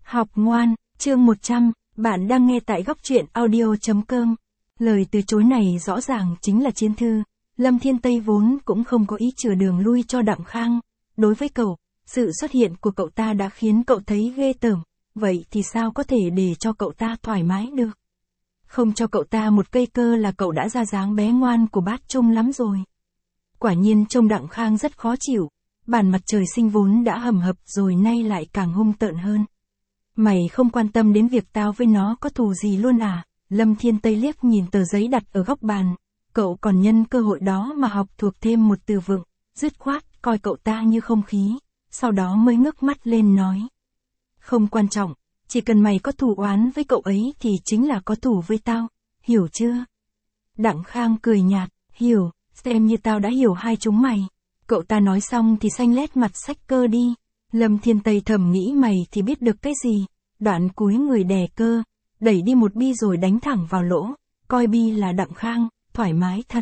Học ngoan, chương 100, bạn đang nghe tại góc truyện audio.com. Lời từ chối này rõ ràng chính là chiến thư. Lâm Thiên Tây vốn cũng không có ý chừa đường lui cho Đặng Khang. Đối với cậu, sự xuất hiện của cậu ta đã khiến cậu thấy ghê tởm, vậy thì sao có thể để cho cậu ta thoải mái được? Không cho cậu ta một cây cơ là cậu đã ra dáng bé ngoan của bát Trung lắm rồi. Quả nhiên trông Đặng Khang rất khó chịu, bản mặt trời sinh vốn đã hầm hập rồi nay lại càng hung tợn hơn. Mày không quan tâm đến việc tao với nó có thù gì luôn à? Lâm Thiên Tây liếc nhìn tờ giấy đặt ở góc bàn, cậu còn nhân cơ hội đó mà học thuộc thêm một từ vựng, dứt khoát coi cậu ta như không khí, sau đó mới ngước mắt lên nói. Không quan trọng, chỉ cần mày có thù oán với cậu ấy thì chính là có thù với tao, hiểu chưa? Đặng Khang cười nhạt, hiểu, xem như tao đã hiểu hai chúng mày. Cậu ta nói xong thì xanh lét mặt xách cơ đi. Lâm Thiên Tây thầm nghĩ mày thì biết được cái gì, đoạn cúi người đè cơ, đẩy đi một bi rồi đánh thẳng vào lỗ, coi bi là Đặng Khang, thoải mái thật.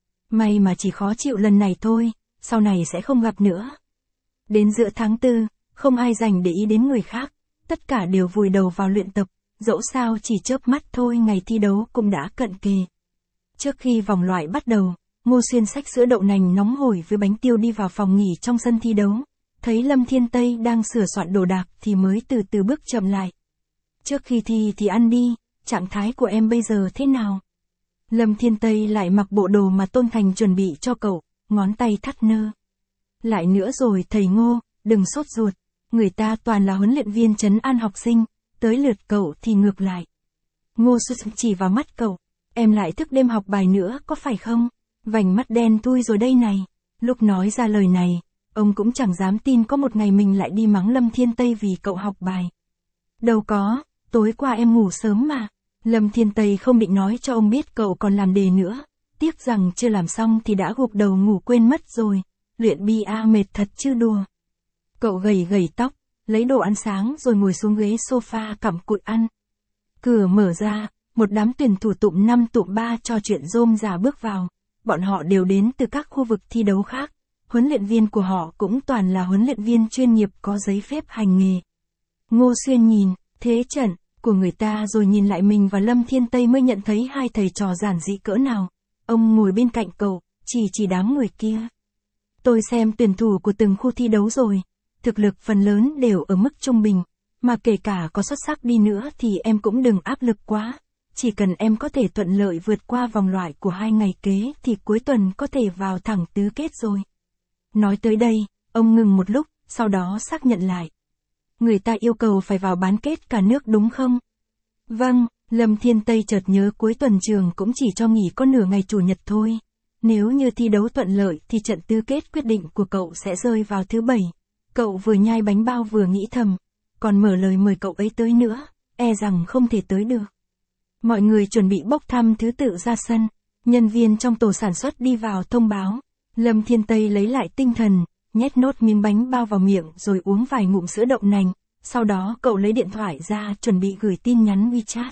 May mà chỉ khó chịu lần này thôi, sau này sẽ không gặp nữa. Đến giữa tháng 4, không ai dành để ý đến người khác, tất cả đều vùi đầu vào luyện tập, dẫu sao chỉ chớp mắt thôi ngày thi đấu cũng đã cận kề. Trước khi vòng loại bắt đầu, Ngô Xuyên xách sữa đậu nành nóng hổi với bánh tiêu đi vào phòng nghỉ trong sân thi đấu. Thấy Lâm Thiên Tây đang sửa soạn đồ đạc thì mới từ từ bước chậm lại. Trước khi thi thì ăn đi, trạng thái của em bây giờ thế nào? Lâm Thiên Tây lại mặc bộ đồ mà Tôn Thành chuẩn bị cho cậu, ngón tay thắt nơ. Lại nữa rồi thầy Ngô, đừng sốt ruột, người ta toàn là huấn luyện viên trấn an học sinh, tới lượt cậu thì ngược lại. Ngô Xuyên chỉ vào mắt cậu, em lại thức đêm học bài nữa có phải không? Vành mắt đen thui rồi đây này. Lúc nói ra lời này, ông cũng chẳng dám tin có một ngày mình lại đi mắng Lâm Thiên Tây vì cậu học bài. Đâu có, tối qua em ngủ sớm mà. Lâm Thiên Tây không định nói cho ông biết cậu còn làm đề nữa. Tiếc rằng chưa làm xong thì đã gục đầu ngủ quên mất rồi. Luyện bia mệt thật chứ đùa. Cậu gầy gầy tóc, lấy đồ ăn sáng rồi ngồi xuống ghế sofa cặm cụi ăn. Cửa mở ra, một đám tuyển thủ tụm 5 tụm 3 trò chuyện rôm rả bước vào. Bọn họ đều đến từ các khu vực thi đấu khác. Huấn luyện viên của họ cũng toàn là huấn luyện viên chuyên nghiệp có giấy phép hành nghề. Ngô Xuyên nhìn thế trận của người ta rồi nhìn lại mình và Lâm Thiên Tây mới nhận thấy hai thầy trò giản dị cỡ nào. Ông ngồi bên cạnh cậu, chỉ đám người kia. Tôi xem tuyển thủ của từng khu thi đấu rồi, thực lực phần lớn đều ở mức trung bình, mà kể cả có xuất sắc đi nữa thì em cũng đừng áp lực quá. Chỉ cần em có thể thuận lợi vượt qua vòng loại của 2 ngày kế thì cuối tuần có thể vào thẳng tứ kết rồi. Nói tới đây, ông ngừng một lúc, sau đó xác nhận lại. Người ta yêu cầu phải vào bán kết cả nước đúng không? Vâng, Lâm Thiên Tây chợt nhớ cuối tuần trường cũng chỉ cho nghỉ có nửa ngày chủ nhật thôi. Nếu như thi đấu thuận lợi thì trận tứ kết quyết định của cậu sẽ rơi vào thứ 7. Cậu vừa nhai bánh bao vừa nghĩ thầm, còn mở lời mời cậu ấy tới nữa, e rằng không thể tới được. Mọi người chuẩn bị bốc thăm thứ tự ra sân, nhân viên trong tổ sản xuất đi vào thông báo. Lâm Thiên Tây lấy lại tinh thần, nhét nốt miếng bánh bao vào miệng rồi uống vài ngụm sữa đậu nành, sau đó cậu lấy điện thoại ra chuẩn bị gửi tin nhắn WeChat.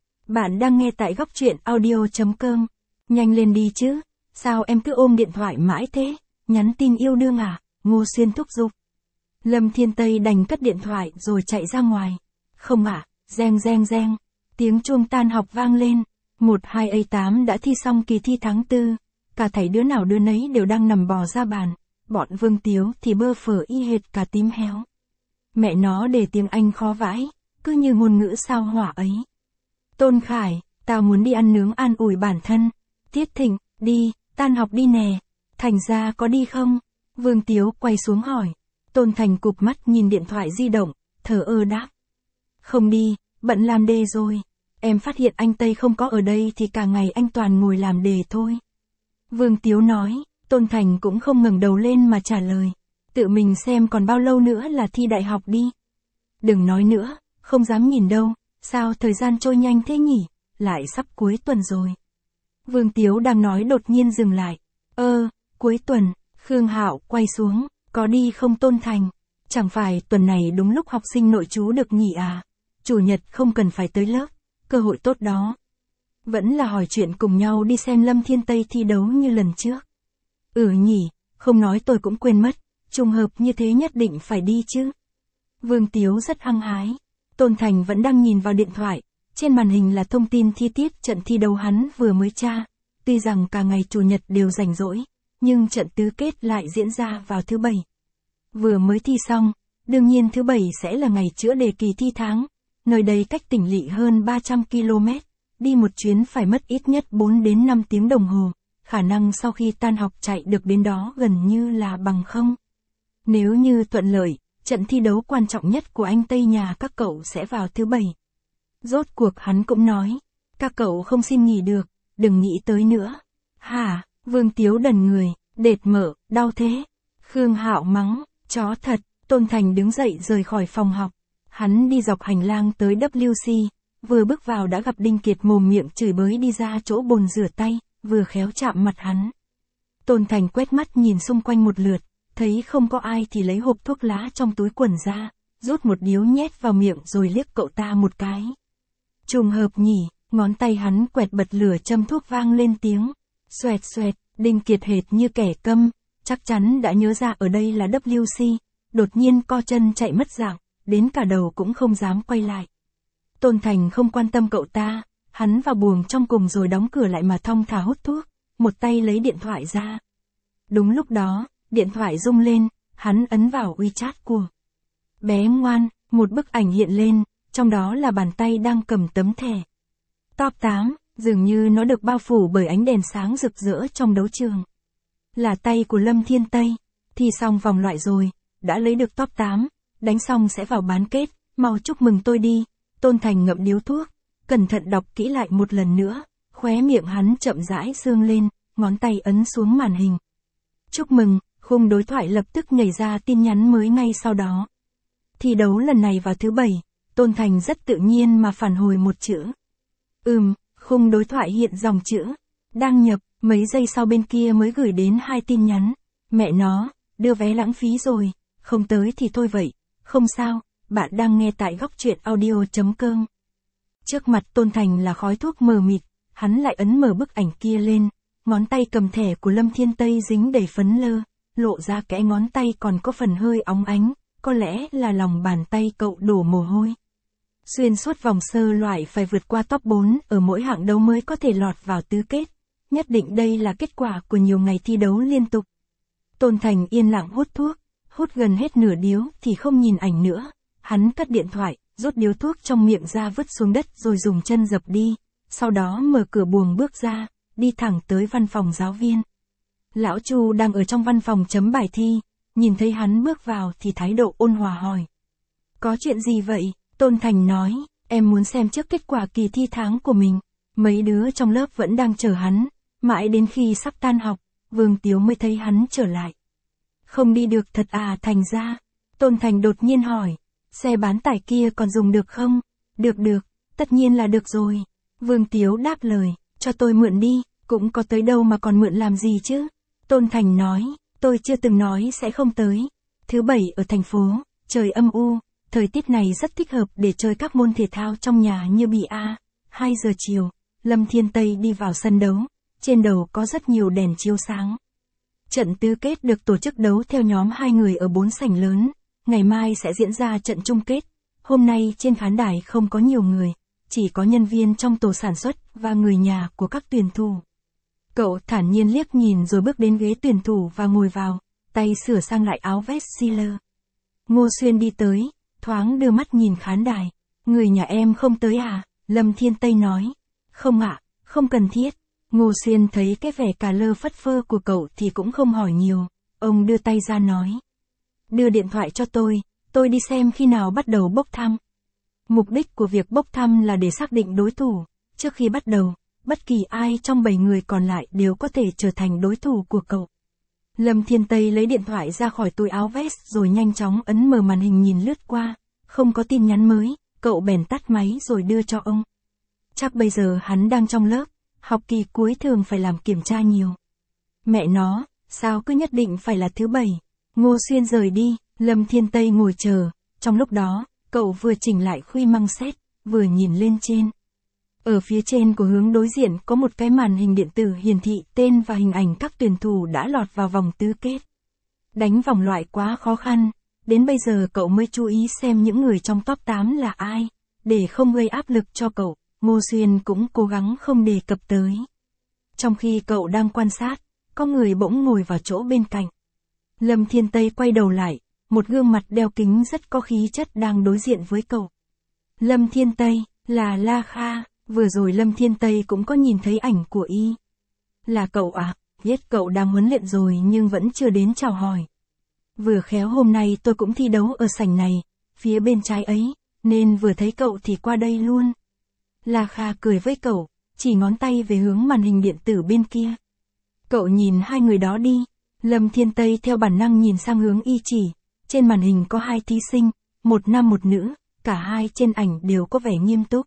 Bạn đang nghe tại góc truyện audio.com, nhanh lên đi chứ, sao em cứ ôm điện thoại mãi thế, nhắn tin yêu đương à? Ngô Xuyên thúc giục. Lâm Thiên Tây đành cất điện thoại rồi chạy ra ngoài. Không ạ, reng reng reng, tiếng chuông tan học vang lên, 12A8 đã thi xong kỳ thi tháng 4. Cả thảy đứa nào đứa nấy đều đang nằm bò ra bàn, bọn Vương Tiếu thì bơ phở y hệt cả tím héo. Mẹ nó đề tiếng Anh khó vãi, cứ như ngôn ngữ sao hỏa ấy. Tôn Khải, tao muốn đi ăn nướng an ủi bản thân. Tiết Thịnh, đi, tan học đi nè. Thành ra có đi không? Vương Tiếu quay xuống hỏi. Tôn Thành cụp mắt nhìn điện thoại di động, thờ ơ đáp. Không đi, bận làm đề rồi. Em phát hiện anh Tây không có ở đây thì cả ngày anh toàn ngồi làm đề thôi. Vương Tiếu nói, Tôn Thành cũng không ngẩng đầu lên mà trả lời. Tự mình xem còn bao lâu nữa là thi đại học đi. Đừng nói nữa, không dám nhìn đâu, sao thời gian trôi nhanh thế nhỉ, lại sắp cuối tuần rồi. Vương Tiếu đang nói đột nhiên dừng lại. Cuối tuần, Khương Hạo quay xuống, có đi không Tôn Thành? Chẳng phải tuần này đúng lúc học sinh nội trú được nghỉ à? Chủ nhật không cần phải tới lớp, cơ hội tốt đó. Vẫn là hỏi chuyện cùng nhau đi xem Lâm Thiên Tây thi đấu như lần trước. Nhỉ, không nói tôi cũng quên mất, trùng hợp như thế nhất định phải đi chứ. Vương Tiếu rất hăng hái. Tôn Thành vẫn đang nhìn vào điện thoại, trên màn hình là thông tin chi tiết trận thi đấu hắn vừa mới tra. Tuy rằng cả ngày Chủ nhật đều rảnh rỗi, nhưng trận tứ kết lại diễn ra vào thứ Bảy. Vừa mới thi xong, đương nhiên thứ Bảy sẽ là ngày chữa đề kỳ thi tháng. Nơi đây cách tỉnh lỵ hơn 300 km, đi một chuyến phải mất ít nhất 4 đến 5 tiếng đồng hồ, khả năng sau khi tan học chạy được đến đó gần như là bằng không. Nếu như thuận lợi, trận thi đấu quan trọng nhất của anh Tây nhà các cậu sẽ vào thứ Bảy. Rốt cuộc hắn cũng nói, các cậu không xin nghỉ được, đừng nghĩ tới nữa. Hả, Vương Tiếu đần người, đệt mở, đau thế. Khương Hạo mắng, chó thật. Tôn Thành đứng dậy rời khỏi phòng học. Hắn đi dọc hành lang tới WC, vừa bước vào đã gặp Đinh Kiệt mồm miệng chửi bới đi ra chỗ bồn rửa tay, vừa khéo chạm mặt hắn. Tôn Thành quét mắt nhìn xung quanh một lượt, thấy không có ai thì lấy hộp thuốc lá trong túi quần ra, rút một điếu nhét vào miệng rồi liếc cậu ta một cái. Trùng hợp nhỉ, ngón tay hắn quẹt bật lửa châm thuốc vang lên tiếng. Xoẹt xoẹt, Đinh Kiệt hệt như kẻ câm, chắc chắn đã nhớ ra ở đây là WC, đột nhiên co chân chạy mất dạng, đến cả đầu cũng không dám quay lại. Tôn Thành không quan tâm cậu ta, hắn vào buồng trong cùng rồi đóng cửa lại mà thong thả hút thuốc, một tay lấy điện thoại ra. Đúng lúc đó, điện thoại rung lên, hắn ấn vào WeChat của bé ngoan, một bức ảnh hiện lên, trong đó là bàn tay đang cầm tấm thẻ. Top 8, dường như nó được bao phủ bởi ánh đèn sáng rực rỡ trong đấu trường. Là tay của Lâm Thiên Tây, thi xong vòng loại rồi, đã lấy được top 8, đánh xong sẽ vào bán kết, mau chúc mừng tôi đi. Tôn Thành ngậm điếu thuốc, cẩn thận đọc kỹ lại một lần nữa, khóe miệng hắn chậm rãi sương lên, ngón tay ấn xuống màn hình. Chúc mừng, khung đối thoại lập tức nhảy ra tin nhắn mới ngay sau đó. Thi đấu lần này vào thứ Bảy, Tôn Thành rất tự nhiên mà phản hồi một chữ. Khung đối thoại hiện dòng chữ. Đăng nhập, mấy giây sau bên kia mới gửi đến 2 tin nhắn. Mẹ nó, đưa vé lãng phí rồi, không tới thì thôi vậy, không sao, bạn đang nghe tại góc truyện audio.com. Trước mặt Tôn Thành là khói thuốc mờ mịt, hắn lại ấn mở bức ảnh kia lên, ngón tay cầm thẻ của Lâm Thiên Tây dính đầy phấn lơ, lộ ra kẽ ngón tay còn có phần hơi óng ánh, có lẽ là lòng bàn tay cậu đổ mồ hôi. Xuyên suốt vòng sơ loại phải vượt qua top 4 ở mỗi hạng đấu mới có thể lọt vào tứ kết. Nhất định đây là kết quả của nhiều ngày thi đấu liên tục. Tôn Thành yên lặng hút thuốc, hút gần hết nửa điếu thì không nhìn ảnh nữa. Hắn cất điện thoại, rút điếu thuốc trong miệng ra vứt xuống đất rồi dùng chân dập đi. Sau đó mở cửa buồng bước ra, đi thẳng tới văn phòng giáo viên. Lão Chu đang ở trong văn phòng chấm bài thi, nhìn thấy hắn bước vào thì thái độ ôn hòa hỏi. Có chuyện gì vậy? Tôn Thành nói, em muốn xem trước kết quả kỳ thi tháng của mình. Mấy đứa trong lớp vẫn đang chờ hắn, mãi đến khi sắp tan học, Vương Tiếu mới thấy hắn trở lại. Không đi được thật à? Thành ra, Tôn Thành đột nhiên hỏi, xe bán tải kia còn dùng được không? Được, tất nhiên là được rồi. Vương Tiếu đáp lời, cho tôi mượn đi, cũng có tới đâu mà còn mượn làm gì chứ? Tôn Thành nói, tôi chưa từng nói sẽ không tới. Thứ Bảy ở thành phố, trời âm u, thời tiết này rất thích hợp để chơi các môn thể thao trong nhà như bia. 2 giờ chiều, Lâm Thiên Tây đi vào sân đấu, trên đầu có rất nhiều đèn chiếu sáng. Trận tứ kết được tổ chức đấu theo nhóm 2 người ở 4 sảnh lớn, ngày mai sẽ diễn ra trận chung kết. Hôm nay trên khán đài không có nhiều người, chỉ có nhân viên trong tổ sản xuất và người nhà của các tuyển thủ. Cậu thản nhiên liếc nhìn rồi bước đến ghế tuyển thủ và ngồi vào, tay sửa sang lại áo vest Sealer. Ngô Xuyên đi tới, thoáng đưa mắt nhìn khán đài. Người nhà em không tới à? Lâm Thiên Tây nói. Không ạ, không cần thiết. Ngô Xuyên thấy cái vẻ cà lơ phất phơ của cậu thì cũng không hỏi nhiều. Ông đưa tay ra nói. Đưa điện thoại cho tôi đi xem khi nào bắt đầu bốc thăm. Mục đích của việc bốc thăm là để xác định đối thủ. Trước khi bắt đầu, bất kỳ ai trong 7 người còn lại đều có thể trở thành đối thủ của cậu. Lâm Thiên Tây lấy điện thoại ra khỏi túi áo vest rồi nhanh chóng ấn mở màn hình nhìn lướt qua. Không có tin nhắn mới, cậu bèn tắt máy rồi đưa cho ông. Chắc bây giờ hắn đang trong lớp, học kỳ cuối thường phải làm kiểm tra nhiều. Mẹ nó, sao cứ nhất định phải là thứ Bảy? Ngô Xuyên rời đi, Lâm Thiên Tây ngồi chờ. Trong lúc đó, cậu vừa chỉnh lại khuy măng xét, vừa nhìn lên trên. Ở phía trên của hướng đối diện có một cái màn hình điện tử hiển thị tên và hình ảnh các tuyển thủ đã lọt vào vòng tứ kết. Đánh vòng loại quá khó khăn, Đến bây giờ cậu mới chú ý xem những người trong top 8 là ai. Để không gây áp lực cho cậu, Ngô Xuyên cũng cố gắng không đề cập tới. Trong khi cậu đang quan sát, có người bỗng ngồi vào chỗ bên cạnh. Lâm Thiên Tây quay đầu lại, một gương mặt đeo kính rất có khí chất đang đối diện với cậu. Lâm Thiên Tây, là La Kha, vừa rồi Lâm Thiên Tây cũng có nhìn thấy ảnh của y. Là cậu à, biết cậu đang huấn luyện rồi nhưng vẫn chưa đến chào hỏi. Vừa khéo hôm nay tôi cũng thi đấu ở sảnh này, phía bên trái ấy, nên vừa thấy cậu thì qua đây luôn. La Kha cười với cậu, chỉ ngón tay về hướng màn hình điện tử bên kia. Cậu nhìn hai người đó đi. Lâm Thiên Tây theo bản năng nhìn sang hướng y chỉ. Trên màn hình có hai thí sinh, một nam một nữ, cả hai trên ảnh đều có vẻ nghiêm túc.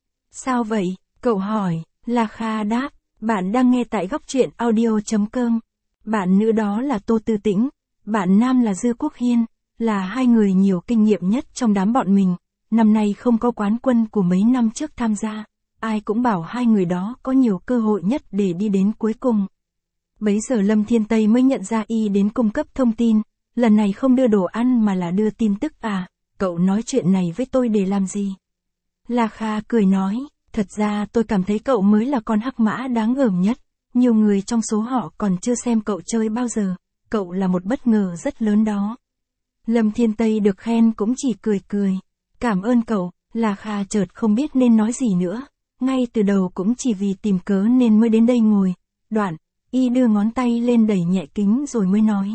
Sao vậy? Cậu hỏi. La Kha đáp, bạn đang nghe tại góc truyện audio.com. Bạn nữ đó là Tô Tư Tĩnh, bạn nam là Dư Quốc Hiên, là hai người nhiều kinh nghiệm nhất trong đám bọn mình. Năm nay không có quán quân của mấy năm trước tham gia, ai cũng bảo hai người đó có nhiều cơ hội nhất để đi đến cuối cùng. Bấy giờ Lâm Thiên Tây mới nhận ra y đến cung cấp thông tin, lần này không đưa đồ ăn mà là đưa tin tức à, cậu nói chuyện này với tôi để làm gì? La Kha cười nói, thật ra tôi cảm thấy cậu mới là con hắc mã đáng gờm nhất, nhiều người trong số họ còn chưa xem cậu chơi bao giờ, cậu là một bất ngờ rất lớn đó. Lâm Thiên Tây được khen cũng chỉ cười cười. Cảm ơn cậu. La Kha chợt không biết nên nói gì nữa, ngay từ đầu cũng chỉ vì tìm cớ nên mới đến đây ngồi. Đoạn, y đưa ngón tay lên đẩy nhẹ kính rồi mới nói.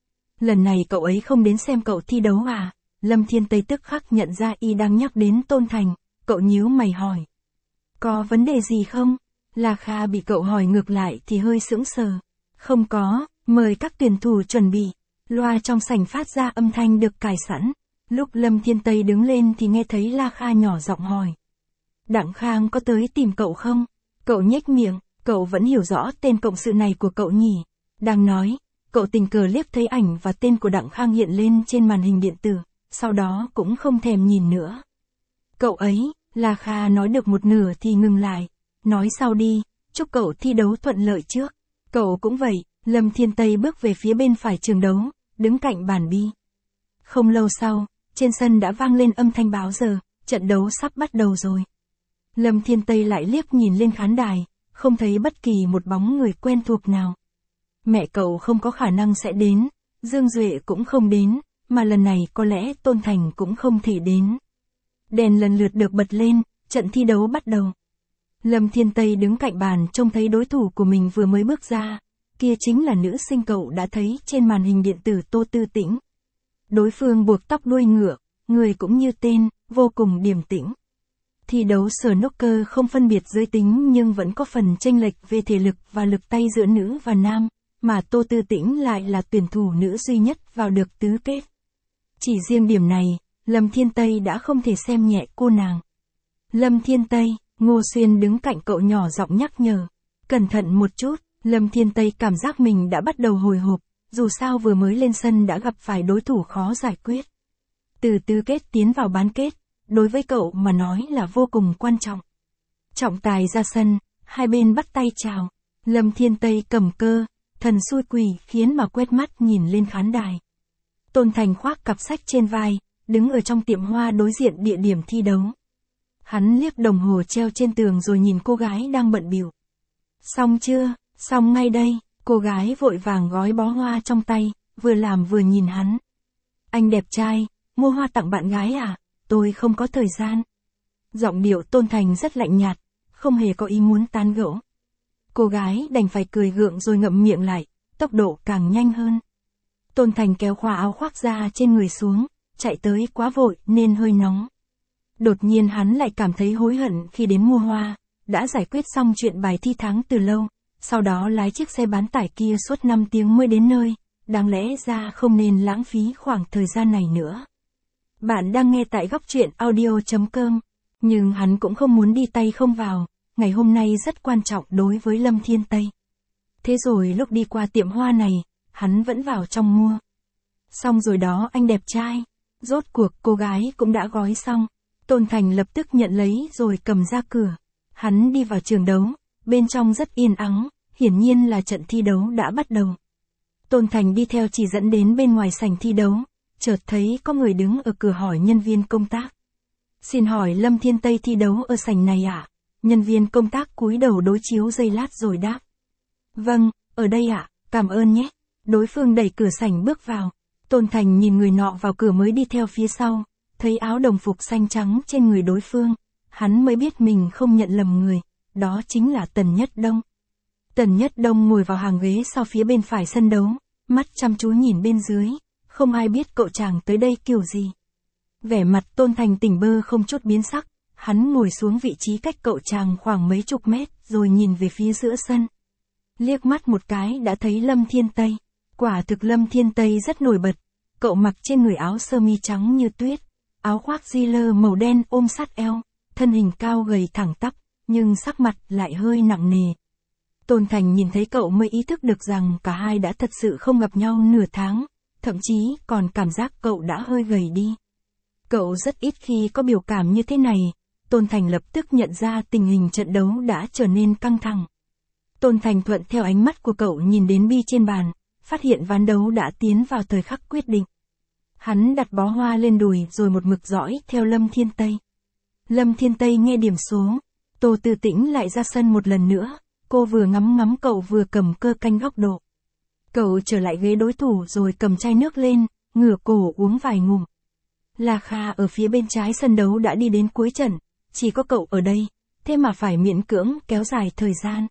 Lần này cậu ấy không đến xem cậu thi đấu à? Lâm Thiên Tây tức khắc nhận ra y đang nhắc đến Tôn Thành, cậu nhíu mày hỏi. Có vấn đề gì không? La Kha bị cậu hỏi ngược lại thì hơi sững sờ. Không có, mời các tuyển thủ chuẩn bị. Loa trong sảnh phát ra âm thanh được cài sẵn. Lúc Lâm Thiên Tây đứng lên thì nghe thấy La Kha nhỏ giọng hỏi. Đặng Khang có tới tìm cậu không? Cậu nhếch miệng, cậu vẫn hiểu rõ tên cộng sự này của cậu nhỉ? Đang nói, cậu tình cờ liếc thấy ảnh và tên của Đặng Khang hiện lên trên màn hình điện tử, sau đó cũng không thèm nhìn nữa. Cậu ấy, La Kha nói được một nửa thì ngừng lại. Nói sau đi, chúc cậu thi đấu thuận lợi trước. Cậu cũng vậy. Lâm Thiên Tây bước về phía bên phải trường đấu, đứng cạnh bàn bi. Không lâu sau, trên sân đã vang lên âm thanh báo giờ, trận đấu sắp bắt đầu rồi. Lâm Thiên Tây lại liếc nhìn lên khán đài, không thấy bất kỳ một bóng người quen thuộc nào. Mẹ cậu không có khả năng sẽ đến, Dương Duệ cũng không đến, mà lần này có lẽ Tôn Thành cũng không thể đến. Đèn lần lượt được bật lên, trận thi đấu bắt đầu. Lâm Thiên Tây đứng cạnh bàn trông thấy đối thủ của mình vừa mới bước ra. Kia chính là nữ sinh cậu đã thấy trên màn hình điện tử Tô Tư Tĩnh. Đối phương buộc tóc đuôi ngựa, người cũng như tên, vô cùng điềm tĩnh. Thi đấu snooker không phân biệt giới tính nhưng vẫn có phần chênh lệch về thể lực và lực tay giữa nữ và nam, mà Tô Tư Tĩnh lại là tuyển thủ nữ duy nhất vào được tứ kết. Chỉ riêng điểm này, Lâm Thiên Tây đã không thể xem nhẹ cô nàng. Lâm Thiên Tây, Ngô Xuyên đứng cạnh cậu nhỏ giọng nhắc nhở. Cẩn thận một chút. Lâm Thiên Tây cảm giác mình đã bắt đầu hồi hộp, dù sao vừa mới lên sân đã gặp phải đối thủ khó giải quyết. Từ tứ kết tiến vào bán kết, đối với cậu mà nói là vô cùng quan trọng. Trọng tài ra sân, hai bên bắt tay chào. Lâm Thiên Tây cầm cơ, thần xui quỷ khiến mà quét mắt nhìn lên khán đài. Tôn Thành khoác cặp sách trên vai, đứng ở trong tiệm hoa đối diện địa điểm thi đấu. Hắn liếc đồng hồ treo trên tường rồi nhìn cô gái đang bận bịu. Xong chưa? Xong ngay đây, cô gái vội vàng gói bó hoa trong tay, vừa làm vừa nhìn hắn. Anh đẹp trai, mua hoa tặng bạn gái à? Tôi không có thời gian. Giọng điệu Tôn Thành rất lạnh nhạt, không hề có ý muốn tán gẫu. Cô gái đành phải cười gượng rồi ngậm miệng lại, tốc độ càng nhanh hơn. Tôn Thành kéo khóa áo khoác ra trên người xuống, chạy tới quá vội nên hơi nóng. Đột nhiên hắn lại cảm thấy hối hận khi đến mua hoa, đã giải quyết xong chuyện bài thi tháng từ lâu. Sau đó lái chiếc xe bán tải kia suốt 5 tiếng mới đến nơi, đáng lẽ ra không nên lãng phí khoảng thời gian này nữa. Bạn đang nghe tại góc truyện audio.com, nhưng hắn cũng không muốn đi tay không vào, ngày hôm nay rất quan trọng đối với Lâm Thiên Tây. Thế rồi lúc đi qua tiệm hoa này, hắn vẫn vào trong mua. Xong rồi đó anh đẹp trai, rốt cuộc cô gái cũng đã gói xong, Tôn Thành lập tức nhận lấy rồi cầm ra cửa. Hắn đi vào trường đấu. Bên trong rất yên ắng, hiển nhiên là trận thi đấu đã bắt đầu. Tôn Thành đi theo chỉ dẫn đến bên ngoài sảnh thi đấu, chợt thấy có người đứng ở cửa hỏi nhân viên công tác. Xin hỏi Lâm Thiên Tây thi đấu ở sảnh này ạ? Nhân viên công tác cúi đầu đối chiếu giây lát rồi đáp. Vâng, ở đây ạ, cảm ơn nhé. Đối phương đẩy cửa sảnh bước vào. Tôn Thành nhìn người nọ vào cửa mới đi theo phía sau, thấy áo đồng phục xanh trắng trên người đối phương, hắn mới biết mình không nhận lầm người, đó chính là Tần Nhất Đông. Tần Nhất Đông ngồi vào hàng ghế sau phía bên phải sân đấu, mắt chăm chú nhìn bên dưới, không ai biết cậu chàng tới đây kiểu gì. Vẻ mặt Tôn Thành tỉnh bơ không chút biến sắc, hắn ngồi xuống vị trí cách cậu chàng khoảng mấy chục mét rồi nhìn về phía giữa sân. Liếc mắt một cái đã thấy Lâm Thiên Tây, quả thực Lâm Thiên Tây rất nổi bật, cậu mặc trên người áo sơ mi trắng như tuyết, áo khoác Ziller màu đen ôm sát eo, thân hình cao gầy thẳng tắp, nhưng sắc mặt lại hơi nặng nề. Tôn Thành nhìn thấy cậu mới ý thức được rằng cả hai đã thật sự không gặp nhau nửa tháng, thậm chí còn cảm giác cậu đã hơi gầy đi. Cậu rất ít khi có biểu cảm như thế này, Tôn Thành lập tức nhận ra tình hình trận đấu đã trở nên căng thẳng. Tôn Thành thuận theo ánh mắt của cậu nhìn đến bi trên bàn, phát hiện ván đấu đã tiến vào thời khắc quyết định. Hắn đặt bó hoa lên đùi rồi một mực dõi theo Lâm Thiên Tây. Lâm Thiên Tây nghe điểm số, Tô Tư Tĩnh lại ra sân một lần nữa, cô vừa ngắm ngắm cậu vừa cầm cơ canh góc độ. Cậu trở lại ghế đối thủ rồi cầm chai nước lên, ngửa cổ uống vài ngụm. La Kha ở phía bên trái sân đấu đã đi đến cuối trận, chỉ có cậu ở đây, thế mà phải miễn cưỡng kéo dài thời gian.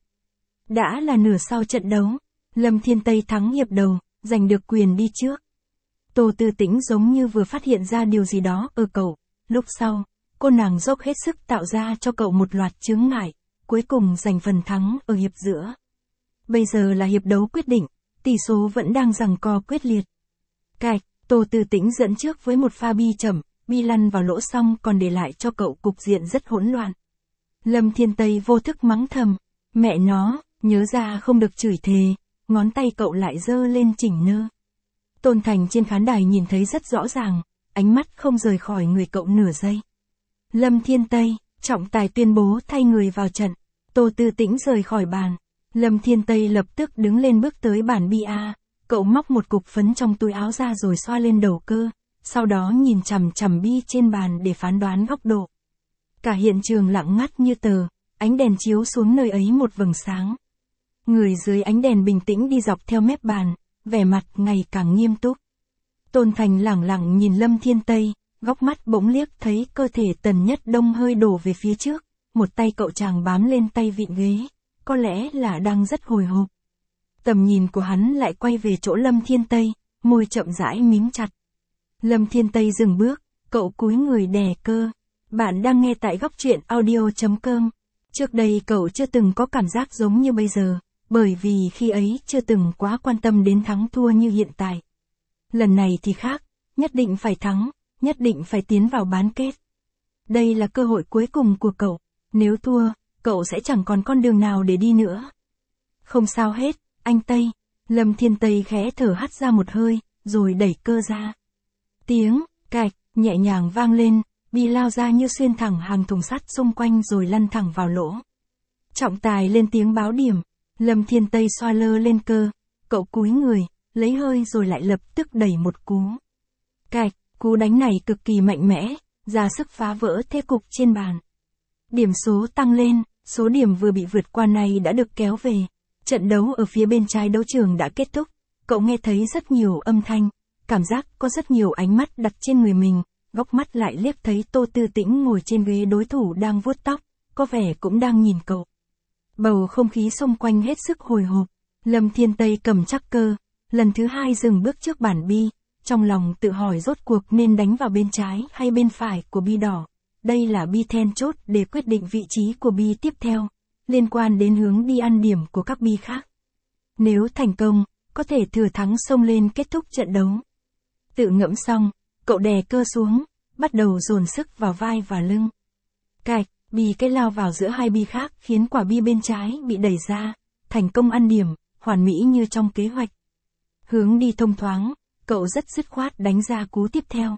Đã là nửa sau trận đấu, Lâm Thiên Tây thắng hiệp đầu, giành được quyền đi trước. Tô Tư Tĩnh giống như vừa phát hiện ra điều gì đó ở cậu, lúc sau, cô nàng dốc hết sức tạo ra cho cậu một loạt chướng ngại, cuối cùng giành phần thắng ở hiệp giữa. Bây giờ là hiệp đấu quyết định, tỷ số vẫn đang giằng co quyết liệt. Cạch, Tô Tư Tĩnh dẫn trước với một pha bi chậm, bi lăn vào lỗ xong còn để lại cho cậu cục diện rất hỗn loạn. Lâm Thiên Tây vô thức mắng thầm, mẹ nó, nhớ ra không được chửi thề, ngón tay cậu lại giơ lên chỉnh nơ. Tôn Thành trên khán đài nhìn thấy rất rõ ràng, ánh mắt không rời khỏi người cậu nửa giây. Lâm Thiên Tây, trọng tài tuyên bố thay người vào trận. Tô Tư Tĩnh rời khỏi bàn. Lâm Thiên Tây lập tức đứng lên bước tới bàn bia. Cậu móc một cục phấn trong túi áo ra rồi xoa lên đầu cơ, sau đó nhìn chằm chằm bi trên bàn để phán đoán góc độ. Cả hiện trường lặng ngắt như tờ, ánh đèn chiếu xuống nơi ấy một vầng sáng. Người dưới ánh đèn bình tĩnh đi dọc theo mép bàn, vẻ mặt ngày càng nghiêm túc. Tôn Thành lẳng lặng nhìn Lâm Thiên Tây, góc mắt bỗng liếc thấy cơ thể Tần Nhất Đông hơi đổ về phía trước, một tay cậu chàng bám lên tay vịn ghế, có lẽ là đang rất hồi hộp. Tầm nhìn của hắn lại quay về chỗ Lâm Thiên Tây, môi chậm rãi mím chặt. Lâm Thiên Tây dừng bước, cậu cúi người đè cơ. Bạn đang nghe tại góc truyện audio.com. Trước đây cậu chưa từng có cảm giác giống như bây giờ, bởi vì khi ấy chưa từng quá quan tâm đến thắng thua như hiện tại. Lần này thì khác, nhất định phải thắng, nhất định phải tiến vào bán kết. Đây là cơ hội cuối cùng của cậu, nếu thua, cậu sẽ chẳng còn con đường nào để đi nữa. Không sao hết, anh Tây. Lâm Thiên Tây khẽ thở hắt ra một hơi, rồi đẩy cơ ra. Tiếng cạch nhẹ nhàng vang lên, bi lao ra như xuyên thẳng hàng thùng sắt xung quanh rồi lăn thẳng vào lỗ. Trọng tài lên tiếng báo điểm. Lâm Thiên Tây xoa lơ lên cơ, cậu cúi người, lấy hơi rồi lại lập tức đẩy một cú. Cạch, cú đánh này cực kỳ mạnh mẽ, ra sức phá vỡ thế cục trên bàn. Điểm số tăng lên, số điểm vừa bị vượt qua này đã được kéo về. Trận đấu ở phía bên trái đấu trường đã kết thúc, cậu nghe thấy rất nhiều âm thanh, cảm giác có rất nhiều ánh mắt đặt trên người mình, góc mắt lại liếc thấy Tô Tư Tĩnh ngồi trên ghế đối thủ đang vuốt tóc, có vẻ cũng đang nhìn cậu. Bầu không khí xung quanh hết sức hồi hộp, Lâm Thiên Tây cầm chắc cơ, lần thứ hai dừng bước trước bản bi, trong lòng tự hỏi rốt cuộc nên đánh vào bên trái hay bên phải của bi đỏ. Đây là bi then chốt để quyết định vị trí của bi tiếp theo, liên quan đến hướng đi ăn điểm của các bi khác. Nếu thành công, có thể thừa thắng xông lên kết thúc trận đấu. Tự ngẫm xong, cậu đè cơ xuống, bắt đầu dồn sức vào vai và lưng. Cạch, bi cái lao vào giữa hai bi khác khiến quả bi bên trái bị đẩy ra, thành công ăn điểm, hoàn mỹ như trong kế hoạch. Hướng đi thông thoáng, cậu rất dứt khoát đánh ra cú tiếp theo.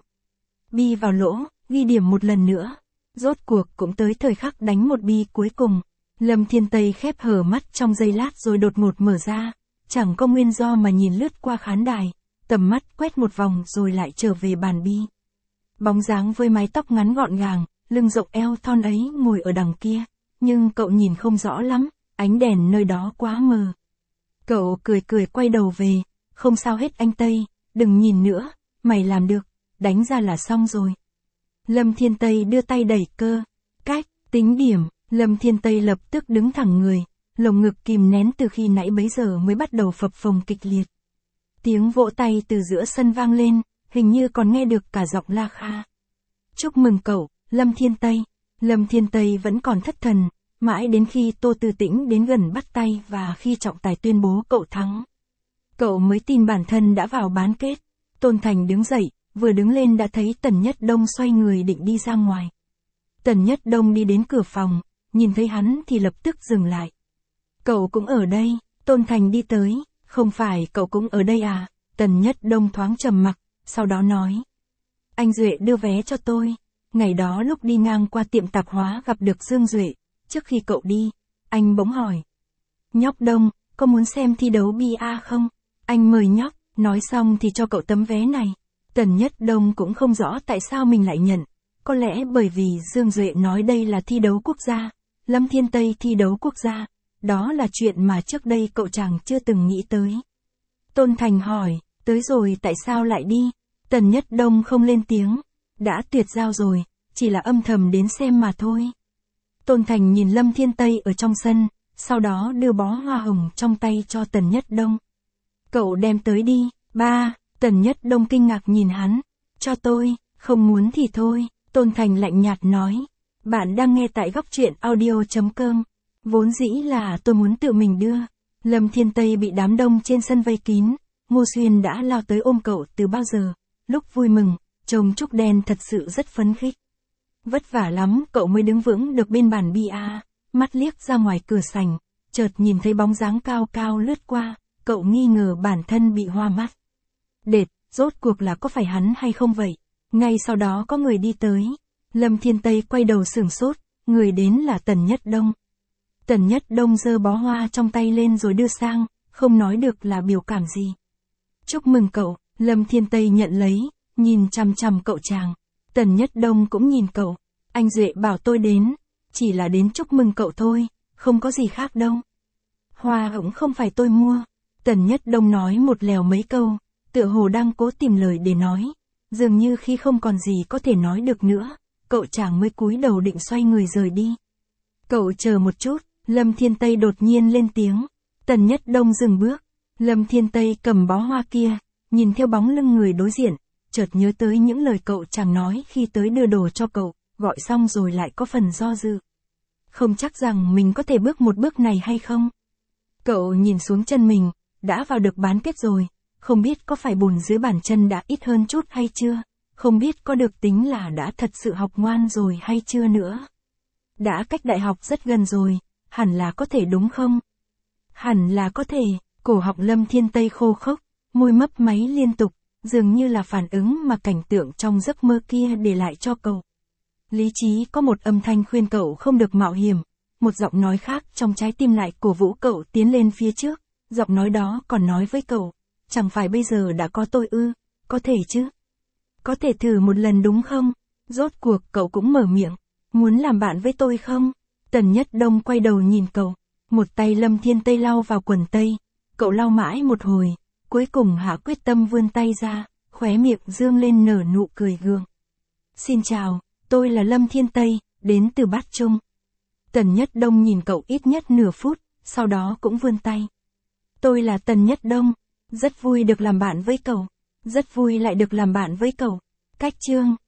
Bi vào lỗ, ghi điểm một lần nữa. Rốt cuộc cũng tới thời khắc đánh một bi cuối cùng. Lâm Thiên Tây khép hờ mắt trong giây lát rồi đột ngột mở ra, chẳng có nguyên do mà nhìn lướt qua khán đài, tầm mắt quét một vòng rồi lại trở về bàn bi. Bóng dáng với mái tóc ngắn gọn gàng, lưng rộng eo thon ấy ngồi ở đằng kia, nhưng cậu nhìn không rõ lắm, ánh đèn nơi đó quá mờ. Cậu cười cười quay đầu về, không sao hết anh Tây, đừng nhìn nữa, mày làm được, đánh ra là xong rồi. Lâm Thiên Tây đưa tay đẩy cơ, cách, tính điểm, Lâm Thiên Tây lập tức đứng thẳng người, lồng ngực kìm nén từ khi nãy bấy giờ mới bắt đầu phập phồng kịch liệt. Tiếng vỗ tay từ giữa sân vang lên, hình như còn nghe được cả giọng La Kha. Chúc mừng cậu, Lâm Thiên Tây. Lâm Thiên Tây vẫn còn thất thần, mãi đến khi Tô Tư Tĩnh đến gần bắt tay và khi trọng tài tuyên bố cậu thắng. Cậu mới tin bản thân đã vào bán kết. Tôn Thành đứng dậy, vừa đứng lên đã thấy Tần Nhất Đông xoay người định đi ra ngoài. Tần Nhất Đông đi đến cửa phòng, nhìn thấy hắn thì lập tức dừng lại. Cậu cũng ở đây, Tôn Thành đi tới, không phải cậu cũng ở đây à? Tần Nhất Đông thoáng trầm mặc, sau đó nói. Anh Duệ đưa vé cho tôi. Ngày đó lúc đi ngang qua tiệm tạp hóa gặp được Dương Duệ, trước khi cậu đi, anh bỗng hỏi. Nhóc Đông, có muốn xem thi đấu bia không? Anh mời nhóc, nói xong thì cho cậu tấm vé này. Tần Nhất Đông cũng không rõ tại sao mình lại nhận, có lẽ bởi vì Dương Duệ nói đây là thi đấu quốc gia, Lâm Thiên Tây thi đấu quốc gia, đó là chuyện mà trước đây cậu chàng chưa từng nghĩ tới. Tôn Thành hỏi, tới rồi tại sao lại đi? Tần Nhất Đông không lên tiếng, đã tuyệt giao rồi, chỉ là âm thầm đến xem mà thôi. Tôn Thành nhìn Lâm Thiên Tây ở trong sân, sau đó đưa bó hoa hồng trong tay cho Tần Nhất Đông. Cậu đem tới đi, ba. Tần Nhất Đông kinh ngạc nhìn hắn. Cho tôi, không muốn thì thôi. Tôn Thành lạnh nhạt nói. Bạn đang nghe tại góc truyện audio.com. Vốn dĩ là tôi muốn tự mình đưa. Lâm Thiên Tây bị đám đông trên sân vây kín. Ngô Xuyên đã lao tới ôm cậu từ bao giờ. Lúc vui mừng, trông Trúc Đen thật sự rất phấn khích. Vất vả lắm cậu mới đứng vững được bên bàn bia. Mắt liếc ra ngoài cửa sảnh, chợt nhìn thấy bóng dáng cao cao lướt qua. Cậu nghi ngờ bản thân bị hoa mắt. Đệt, rốt cuộc là có phải hắn hay không vậy? Ngay sau đó có người đi tới. Lâm Thiên Tây quay đầu sửng sốt, người đến là Tần Nhất Đông. Tần Nhất Đông giơ bó hoa trong tay lên rồi đưa sang, không nói được là biểu cảm gì. Chúc mừng cậu, Lâm Thiên Tây nhận lấy, nhìn chằm chằm cậu chàng. Tần Nhất Đông cũng nhìn cậu. Anh Duệ bảo tôi đến, chỉ là đến chúc mừng cậu thôi, không có gì khác đâu. Hoa cũng không phải tôi mua. Tần Nhất Đông nói một lèo mấy câu, tựa hồ đang cố tìm lời để nói. Dường như khi không còn gì có thể nói được nữa, cậu chàng mới cúi đầu định xoay người rời đi. Cậu chờ một chút, Lâm Thiên Tây đột nhiên lên tiếng. Tần Nhất Đông dừng bước. Lâm Thiên Tây cầm bó hoa kia, nhìn theo bóng lưng người đối diện, chợt nhớ tới những lời cậu chàng nói khi tới đưa đồ cho cậu, gọi xong rồi lại có phần do dự. Không chắc rằng mình có thể bước một bước này hay không. Cậu nhìn xuống chân mình, đã vào được bán kết rồi, không biết có phải bùn dưới bàn chân đã ít hơn chút hay chưa, không biết có được tính là đã thật sự học ngoan rồi hay chưa nữa. Đã cách đại học rất gần rồi, hẳn là có thể đúng không? Hẳn là có thể, cổ họng Lâm Thiên Tây khô khốc, môi mấp máy liên tục, dường như là phản ứng mà cảnh tượng trong giấc mơ kia để lại cho cậu. Lý trí có một âm thanh khuyên cậu không được mạo hiểm, một giọng nói khác trong trái tim lại cổ vũ cậu tiến lên phía trước, giọng nói đó còn nói với cậu, chẳng phải bây giờ đã có tôi ư, có thể chứ? Có thể thử một lần đúng không? Rốt cuộc cậu cũng mở miệng, muốn làm bạn với tôi không? Tần Nhất Đông quay đầu nhìn cậu, một tay Lâm Thiên Tây lau vào quần tây, cậu lau mãi một hồi, cuối cùng hạ quyết tâm vươn tay ra, khóe miệng dương lên nở nụ cười gượng. Xin chào, tôi là Lâm Thiên Tây, đến từ Bát Trung. Tần Nhất Đông nhìn cậu ít nhất nửa phút, sau đó cũng vươn tay. Tôi là Tần Nhất Đông, rất vui được làm bạn với cậu, rất vui lại được làm bạn với cậu. Cách chương